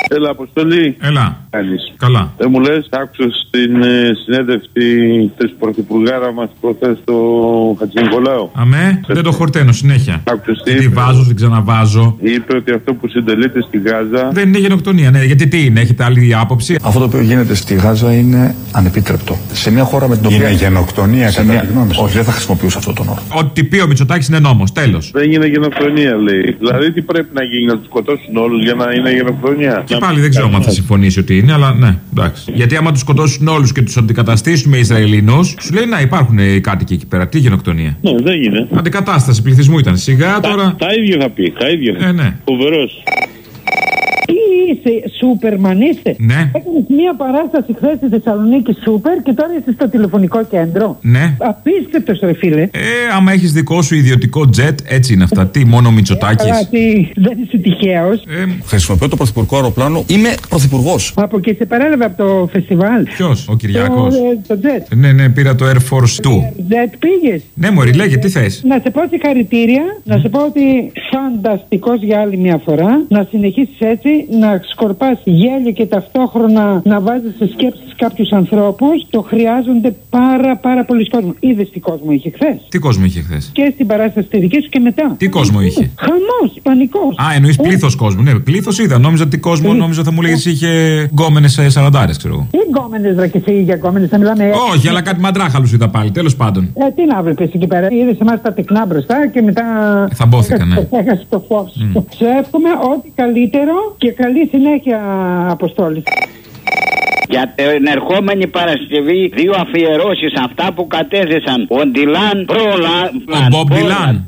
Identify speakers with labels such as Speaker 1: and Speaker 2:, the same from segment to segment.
Speaker 1: Έλα, Αποστολή.
Speaker 2: Έλα.
Speaker 1: Κάνεις.
Speaker 2: Καλά.
Speaker 1: Δεν μου λες, άκουσα στην συνέντευξη της πρωθυπουργάρα μας προχθές στο Χατζηνικολάου.
Speaker 2: Αμέ, δεν το χορταίνω συνέχεια.
Speaker 1: Άκουσες τι
Speaker 2: Τη
Speaker 1: είπε?
Speaker 2: βάζω, την ξαναβάζω.
Speaker 1: Είπε ότι αυτό που συντελείται στη Γάζα
Speaker 2: Δεν είναι γενοκτονία, ναι. Γιατί τι είναι, έχετε άλλη άποψη?
Speaker 3: Αυτό το οποίο γίνεται στη Γάζα είναι ανεπίτρεπτο. Σε μια χώρα με την οποία.
Speaker 4: Είναι γενοκτονία, κατά τη γνώμη σου?
Speaker 3: Όχι, δεν θα χρησιμοποιούσα αυτόν τον όρο.
Speaker 2: Ό,τι πει ο Μητσοτάκης είναι νόμος. Τέλος.
Speaker 1: δεν είναι γενοκτονία, λέει. Δηλαδή, τι πρέπει να γίνει, να τους σκοτώσουν όλους για να είναι γενοκτονία?
Speaker 2: Και πάλι δεν ξέρω αν θα συμφωνήσει ότι είναι, αλλά ναι, εντάξει. Γιατί άμα τους σκοτώσουν όλους και τους αντικαταστήσουν με Ισραηλινούς, σου λέει να υπάρχουν οι κάτοικοι εκεί πέρα. Τι γενοκτονία?
Speaker 1: Ναι, δεν είναι.
Speaker 2: Αντικατάσταση πληθυσμού ήταν. Σιγά τώρα.
Speaker 1: Τα ίδια θα πει. Τα ίδια.
Speaker 2: Ναι.
Speaker 1: Φοβερός.
Speaker 5: Είσαι Σούπερμαν, είστε?
Speaker 2: Ναι.
Speaker 5: Έκανες μία παράσταση χθες στη Θεσσαλονίκη Σούπερ και τώρα είσαι στο τηλεφωνικό κέντρο.
Speaker 2: Ναι.
Speaker 5: Απίστευτος, ρε φίλε.
Speaker 2: Άμα έχεις δικό σου ιδιωτικό τζετ, έτσι είναι αυτά. Τι, μόνο Μητσοτάκης?
Speaker 5: Δεν είσαι τυχαίος.
Speaker 3: Χρησιμοποιώ το πρωθυπουργικό αεροπλάνο. Είμαι πρωθυπουργός.
Speaker 5: Από εκεί σε παρέλαβε από το φεστιβάλ.
Speaker 2: Ποιος? Ο Κυριάκος?
Speaker 5: Το τζετ.
Speaker 2: Ναι, πήρα το Air Force 2.
Speaker 5: Τζετ πήγες?
Speaker 2: Ναι, μωρή, λέγε, τι θες?
Speaker 5: Να σε πω συγχαρητήρια, να σε πω ότι φανταστικός για άλλη μια φορά. Να συνεχίσεις έτσι, να σκορπάς γέλιο και ταυτόχρονα να βάζεις σε σκέψεις κάποιους ανθρώπους. Το χρειάζονται πάρα πολλοί κόσμοι. Είδες τι κόσμο είχε χθες?
Speaker 2: Τι κόσμο είχε χθες?
Speaker 5: Και στην παράσταση τη δική σου και μετά.
Speaker 2: Τι κόσμο είχε?
Speaker 5: Χαμός, πανικός.
Speaker 2: Α, εννοείς πλήθος κόσμου. Ναι, πλήθος είδα. Νόμιζα τι κόσμο, νόμιζα θα μου λέγες είχε γκόμενες 40, ξέρω εγώ.
Speaker 5: Τι γκόμενες, ρε, και εσύ για γκόμενες, θα μιλάμε.
Speaker 2: Όχι, αλλά κάτι μαντράχαλους είδα πάλι, τέλος πάντων.
Speaker 5: Τι να βλέπεις εκεί πέρα? Είδες εμάς τα τεκνά μπροστά και μετά.
Speaker 2: Θα μπόθηκα, ναι.
Speaker 5: Έχασε το φως. Σε εύχομαι ό,τι καλύτερο και καλή συνέχεια, Αποστόλη.
Speaker 6: Για την ερχόμενη Παρασκευή, 2 αφιερώσεις, αυτά που κατέθεσαν ο Ντιλάν
Speaker 2: Ο Μπομπ Ντιλάν.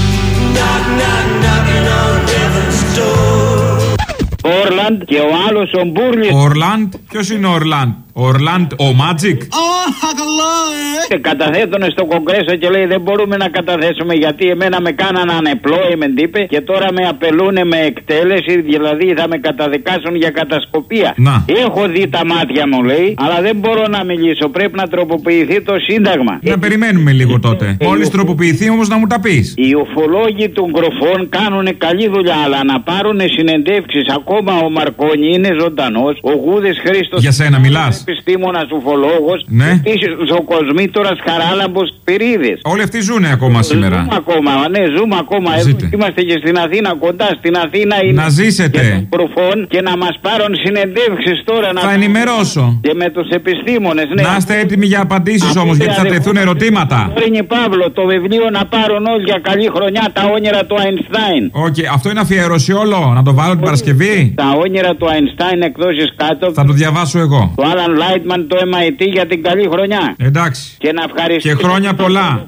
Speaker 6: Όρλαντ και ο άλλος ο Μπούρλης.
Speaker 2: Ορλάντ, ποιος είναι ο Ορλάντ? Ορλάντ, ο Μάτζικ.
Speaker 6: Καταθέτωνε στο Κογκρέσο και λέει δεν μπορούμε να καταθέσουμε γιατί εμένα με κάναν unemployment, είπε, και τώρα με απελούνε με εκτέλεση, δηλαδή θα με καταδικάσουν για κατασκοπία.
Speaker 2: Να.
Speaker 6: Έχω δει τα μάτια μου, λέει, αλλά δεν μπορώ να μιλήσω. Πρέπει να τροποποιηθεί το Σύνταγμα.
Speaker 2: Να περιμένουμε λίγο τότε. Μόλις τροποποιηθεί όμως να μου τα πεις.
Speaker 6: Οι ουφολόγοι των κροφών κάνουν καλή δουλειά, αλλά να πάρουν συνεντεύξεις. Ακόμα ο Μαρκόνι είναι ζωντανός. Ο Γούδης Χρήστος.
Speaker 2: Για σένα μιλάς?
Speaker 6: Επιστήμονας ουφολόγος.
Speaker 2: Ναι.
Speaker 6: Ο Κοσμήτωρας Χαράλαμπος Πυρίδης.
Speaker 2: Όλοι αυτοί ζουνε ακόμα σήμερα.
Speaker 6: Ζούμε ακόμα, ναι, ζούμε ακόμα. Είμαστε και στην Αθήνα, κοντά στην Αθήνα.
Speaker 2: Να ζήσετε.
Speaker 6: Και να μας πάρουν συνεντεύξεις τώρα.
Speaker 2: Θα ενημερώσω.
Speaker 6: Και με τους επιστήμονες, ναι.
Speaker 2: Να είστε έτοιμοι για απαντήσεις όμως, γιατί θα τεθούν ερωτήματα.
Speaker 6: Πριν Παύλο, το βιβλίο να πάρουν όλοι για καλή χρονιά, τα όνειρα του Αϊνστάιν.
Speaker 2: Όχι, αυτό είναι αφιέρωση όλο. Να το βάλω την Παρασκευή.
Speaker 6: Τα όνειρα του Αϊνστάιν, εκδόσεις κάτω.
Speaker 2: Θα το διαβάσω εγώ.
Speaker 6: Το Άλαν Λάιτμαν, το MIT, για την καλή χρονιά.
Speaker 2: Εντάξει.
Speaker 6: Και να ευχαριστήσω.
Speaker 2: Και χρόνια πολλά.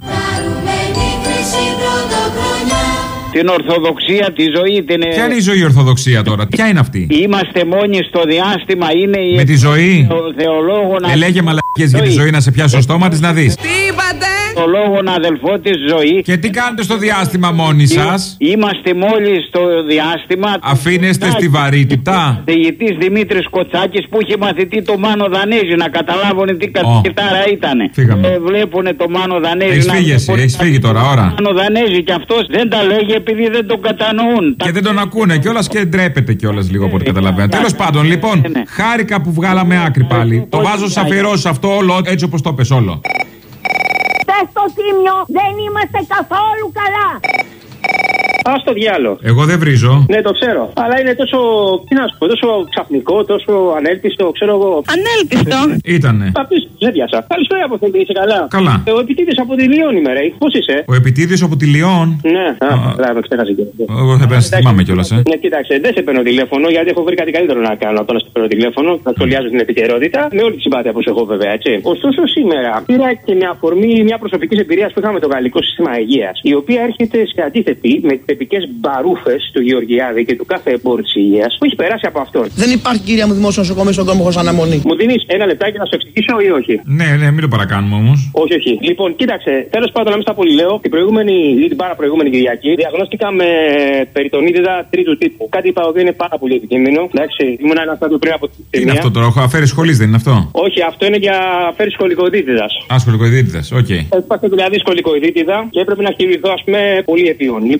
Speaker 6: Την Ορθοδοξία, τη ζωή την.
Speaker 2: Ποια είναι η ζωή Ορθοδοξία τώρα? Ποια είναι αυτή?
Speaker 6: Είμαστε μόνοι στο διάστημα, είναι η.
Speaker 2: Με τη ζωή.
Speaker 6: Θεολόγων.
Speaker 2: Λέγε μαλακίες για τη ζωή να σε πιάσει στο στόμα της να δεις.
Speaker 6: Τι είπατε? Το λόγον αδελφό της ζωή.
Speaker 2: Και τι κάνετε στο διάστημα μόνοι σας?
Speaker 6: Είμαστε μόλις στο διάστημα.
Speaker 2: Αφήνεστε στη βαρύτητα.
Speaker 6: Διηγητής Δημήτρης Κοτσάκης που είχε μαθητή το Μάνο Δανέζη, να καταλάβουν τι κατσικητάρα ήτανε.
Speaker 2: Φύγαμε.
Speaker 6: Βλέπουνε το Μάνο Δανέζη.
Speaker 2: Έχεις φύγει εσύ, έχεις φύγει τώρα, ώρα.
Speaker 6: Μάνο Δανέζη και αυτός δεν τα λέγει επειδή δεν τον κατανοούν.
Speaker 2: Και δεν τον ακούνε κιόλας και ντρέπεται κιόλας λίγο από ό,τι καταλαβαίνω. Τέλος πάντων, λοιπόν, χάρηκα που βγάλαμε άκρη πάλι. Το βάζω σε αφιερώσεις αυτό όλο έτσι όπως το πες όλο.
Speaker 7: Στο Τίμιο δεν είμαστε καθόλου καλά.
Speaker 8: Α το διάλο.
Speaker 2: Εγώ δεν βρίζω.
Speaker 8: Ναι, το ξέρω. Αλλά είναι τόσο. Τι να σου πω, τόσο ξαφνικό, τόσο ανέλπιστο, ξέρω εγώ.
Speaker 7: Ανέλπιστο.
Speaker 2: Ήτανε.
Speaker 8: Απίστευτο, δεν πιάσα. Καλησπέρα από την είσαι καλά.
Speaker 2: Καλά.
Speaker 8: Ο Επιτίδης από τη Λιόν είμαι, ρε. Πώς είσαι?
Speaker 2: Ο Επιτίδης από τη Λιόν.
Speaker 8: Ναι, με ξέχασε και.
Speaker 2: Εγώ θα πέρασε, θυμάμαι κιόλας,
Speaker 8: Ναι, κοίταξε, δεν σε παίρνω τηλέφωνο γιατί έχω βρει κάτι καλύτερο να κάνω από το να σε παίρνω τηλέφωνο. Θα σχολιάζω την επικαιρότητα με όλη τη συμπάθεια που έχω, βέβαια, έτσι. Ωστόσο, σήμερα πήρα και μια αφορμή μια προσωπική εμπειρία που είχαμε το γαλλικό σύστημα υγείας, η οποία έρχεται σε αντίθετη με τις τυπικές μπαρούφες του Γεωργιάδη και του κάθε εμπόρου της υγείας που έχει περάσει από αυτόν.
Speaker 9: Δεν υπάρχει, κυρία μου, δημόσιο νοσοκομείο στον κόσμο χωρίς αναμονή.
Speaker 8: Μου δίνεις ένα λεπτάκι να σου εξηγήσω ή όχι?
Speaker 2: Ναι, μην το παρακάνουμε όμως.
Speaker 8: Όχι. Λοιπόν, κοίταξε, τέλος πάντων, να μην στα πολυλέω, την παραπροηγούμενη Κυριακή διαγνώστηκα με περιτονίτιδα τρίτου τύπου. Κάτι είπα ότι είναι πάρα πολύ επικίνδυνο. Εντάξει, ήμουν ένα στάδιο πριν από την
Speaker 2: Τι είναι αυτό τώρα, έχω αφαίρεση σχολής, δεν είναι αυτό?
Speaker 8: Όχι, αυτό είναι για αφαίρεση σκολικοειδίτιδας.
Speaker 2: Α, σκολικοειδίτιδας, οκ.
Speaker 8: Έπαθε δηλαδή σκολικοειδίτιδα και έπρεπε να χειρηθώ, ας πούμε, πολύ επίον. Λοιπόν, τέλος πάντων.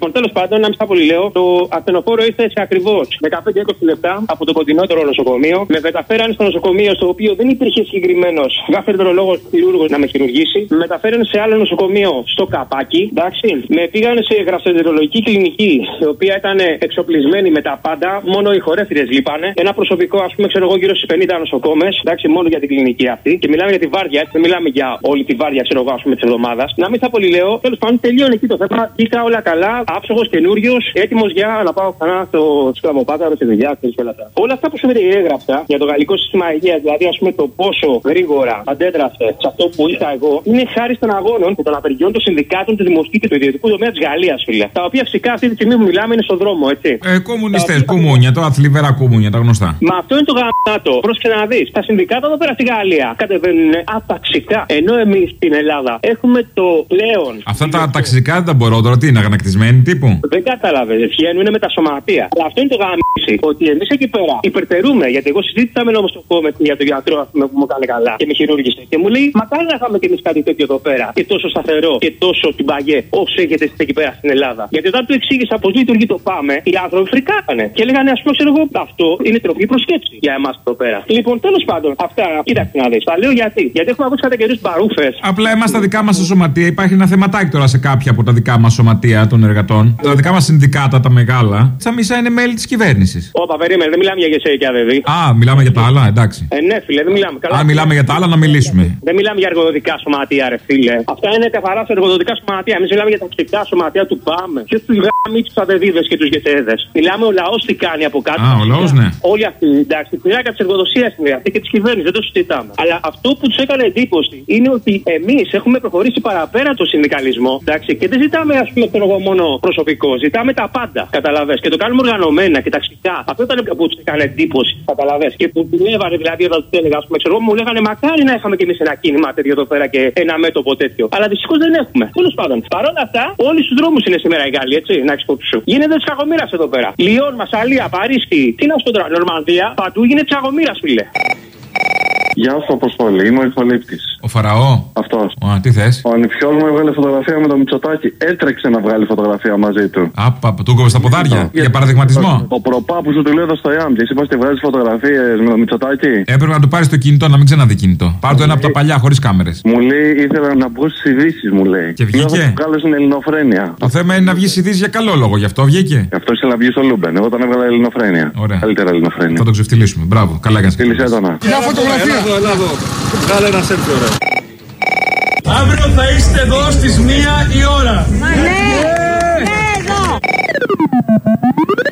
Speaker 8: πάντων, να μην στα πολύ λέω, το ασθενοφόρο ήρθε σε ακριβώς 15-20 λεπτά από το κοντινότερο νοσοκομείο. Με μεταφέρανε στο νοσοκομείο, στο οποίο δεν υπήρχε συγκεκριμένος γαστρεντερολόγος χειρούργος να με χειρουργήσει. Με μεταφέρανε σε άλλο νοσοκομείο στο Καπάκι. Εντάξει. Με πήγανε σε γαστρεντερολογική κλινική, η οποία ήταν εξοπλισμένη με τα πάντα. Μόνο οι χορεύτριες λείπανε. Ένα προσωπικό, ας πούμε, ξέρω εγώ, γύρω στις 50 νοσοκόμες. Εντάξει, μόνο για την κλινική αυτή. Και μιλάμε για τη βάρδια, έτσι. Δεν μιλάμε για όλη τη βάρδια, ξέρω εγώ, ας πούμε, της εβδομάδας. Να μην θα πολύ λέω. Τέλος πάντων, τελείωνε εκεί το θέμα. Είχα όλα καλά, άψογος, καινούριος, έτοιμος για να πάω ξανά στο σκλαβοπάταρο, στη δουλειά και όλα αυτά. Όλα αυτά που σου έγραψα για το γαλλικό σύστημα υγείας, δηλαδή ας πούμε το πόσο γρήγορα αντέδρασε σε αυτό που είχα εγώ, είναι χάρη των αγώνων και των απεργιών των συνδικάτων του δημοσίου και του ιδιωτικού τομέα της Γαλλίας, φίλε. Τα οποία φυσικά αυτή τη στιγμή που μιλάμε είναι στον δρόμο, έτσι.
Speaker 2: Κομμουνιστές, κουμούνια, τώρα θλιβερά κουμούνια, τα γνωστά.
Speaker 8: Μα αυτό είναι το γαμάτο. Πρόσεχε να δεις. Τα συνδικάτα εδώ πέρα στη Γαλλία κατεβαίνουν αταξικά. Ενώ εμείς στην Ελλάδα έχουμε το πλέον.
Speaker 2: Αυτά τα ταξικά δεν τα μπορώ τώρα, τι είναι, αγανακτισμένοι τύπου.
Speaker 8: Δεν κατάλαβες. Βγαίνουν με τα σωματεία. Αλλά αυτό είναι το γαμίσι. Ότι εμείς εκεί πέρα υπερτερούμε. Γιατί εγώ συζήτησα με νοσοκόμο για τον γιατρό που μου κάνει καλά και με χειρούργησε. Και μου λέει, μακάρι να είχαμε κι εμείς κάτι τέτοιο εδώ πέρα. Και τόσο σταθερό και τόσο τυμπαγέ όσο έχετε εσείς εκεί πέρα στην Ελλάδα. Γιατί όταν του εξήγησα πώς λειτουργεί το ΠΑΜΕ, οι άνθρωποι φρικάκανε. Και λέγανε, ας πούμε, ξέρω εγώ, αυτό είναι τροπή προσκέψη για εμάς εδώ πέρα. Λοιπόν, τέλος πάντων, αυτά κοίταξε να δεις. Τα λέω γιατί. Γιατί έχουμε ακούσει κατά καιρούς μπαρούφες.
Speaker 2: Απλά εμάς τα δικά μας σωματεία υπάρχει ένα θεματάκι τώρα σε κάποια από τα δικά μας σωματεία των εργατών. Τα δικά μας συνδικάτα, τα μεγάλα, στα μισά είναι μέλη της κυβέρνησης.
Speaker 8: Όπα, περίμενε, δεν μιλάμε για γεσέκια, δηλαδή.
Speaker 2: Α, μιλάμε για τα άλλα, εντάξει.
Speaker 8: Ναι, φίλε, δεν μιλάμε. Καλά.
Speaker 2: Αν μιλάμε για τα άλλα, να μιλήσουμε.
Speaker 8: Δεν μιλάμε για εργοδοτικά σωματεία, ρε φίλε. Αυτά είναι καθαρά σε εργοδοτικά σωματεία. Εμείς μιλάμε για τα ταξικά σωματεία του ΠΑΜΕ. Και του γάμοι, του αδεδίδες και του γεσέδες. Μιλάμε ο λαός τι κάνει από κάτω.
Speaker 2: Α, ο λαός, ναι.
Speaker 8: Όλοι αυτοί, εντάξει, τη πλάκα της εργοδοσίας είναι αυτή και της κυβέρνησης, δεν το συζητάμε. Αλλά αυτό που τους έκανε εντύπωση είναι ότι εμείς έχουμε προχωρήσει παραπέρα το συνδικαλισμό, εντάξει, και δεν ζητάμε, ας πούμε, μόνο προσωπικό, ζητάμε τα πάντα, καταλαβες. Και το κάνουμε οργανωμένα και ταξικά. Αυτό ήταν που τους έκανε εντύπωση, καταλαβες. Και που δουλεύανε, δηλαδή, όταν τους έλεγα, ας πούμε, ξέρω, μου λέγανε μακάρι να είχαμε κι εμείς ένα κίνημα τέτοιο εδώ πέρα και ένα μέτωπο τέτοιο. Αλλά δυστυχώς δεν έχουμε. Τέλος πάντων. Παρ' όλα αυτά, όλοι στους δρόμους είναι σήμερα οι Γάλλοι, έτσι, να έχεις υπόψη σου. Γίνεται τσαγομήρας εδώ πέρα. Λιόν, Μασσαλία, Παρίσι, τι να σου τώρα, Νορμανδία, παντού γίνεται τσαγομήρας, φίλε.
Speaker 1: Γεια σου, Αποστολή, είμαι ο Ιχολήπτης.
Speaker 2: Ο Φαραώ.
Speaker 1: Αυτός.
Speaker 2: Τι θες?
Speaker 1: Ο ανιψιός μου έβγαλε φωτογραφία με το Μητσοτάκη. Έτρεξε να βγάλει φωτογραφία μαζί του.
Speaker 2: Του κόβε στα ποδάρια. Για παραδειγματισμό.
Speaker 1: Ο προπάπου σου του λέει εδώ στο ΙΑΜ και εσύ πας και βγάζεις φωτογραφίες με το Μητσοτάκη.
Speaker 2: Έπρεπε να του πάρεις το κινητό, να μην ξαναδεί κινητό. Πάρ' το ένα από τα παλιά, χωρίς κάμερες.
Speaker 1: Μου λέει ήθελα να βγω στις ειδήσεις, μου λέει.
Speaker 2: Και βγήκε.
Speaker 1: Βγάλω στην Ελληνοφρένεια.
Speaker 2: Το θέμα είναι να βγει ειδήσεις για καλό λόγο, γι' αυτό βγήκε.
Speaker 1: Αυτό ήθελε να βγει στο Λούμπεν. Εγώ τον έβγαλα Ελληνοφρένεια.
Speaker 2: Ωραία.
Speaker 1: Καλύτερα Ελληνοφρένεια.
Speaker 2: Θα το ξεφτυλίσουμε. Μπράβο, καλά έκανες.
Speaker 1: Μια
Speaker 3: φωτογραφία.
Speaker 1: Βγάλε ένα selfie, ωραία.
Speaker 10: Αύριο θα είστε εδώ στις 1 η ώρα.
Speaker 7: Ναι, εδώ.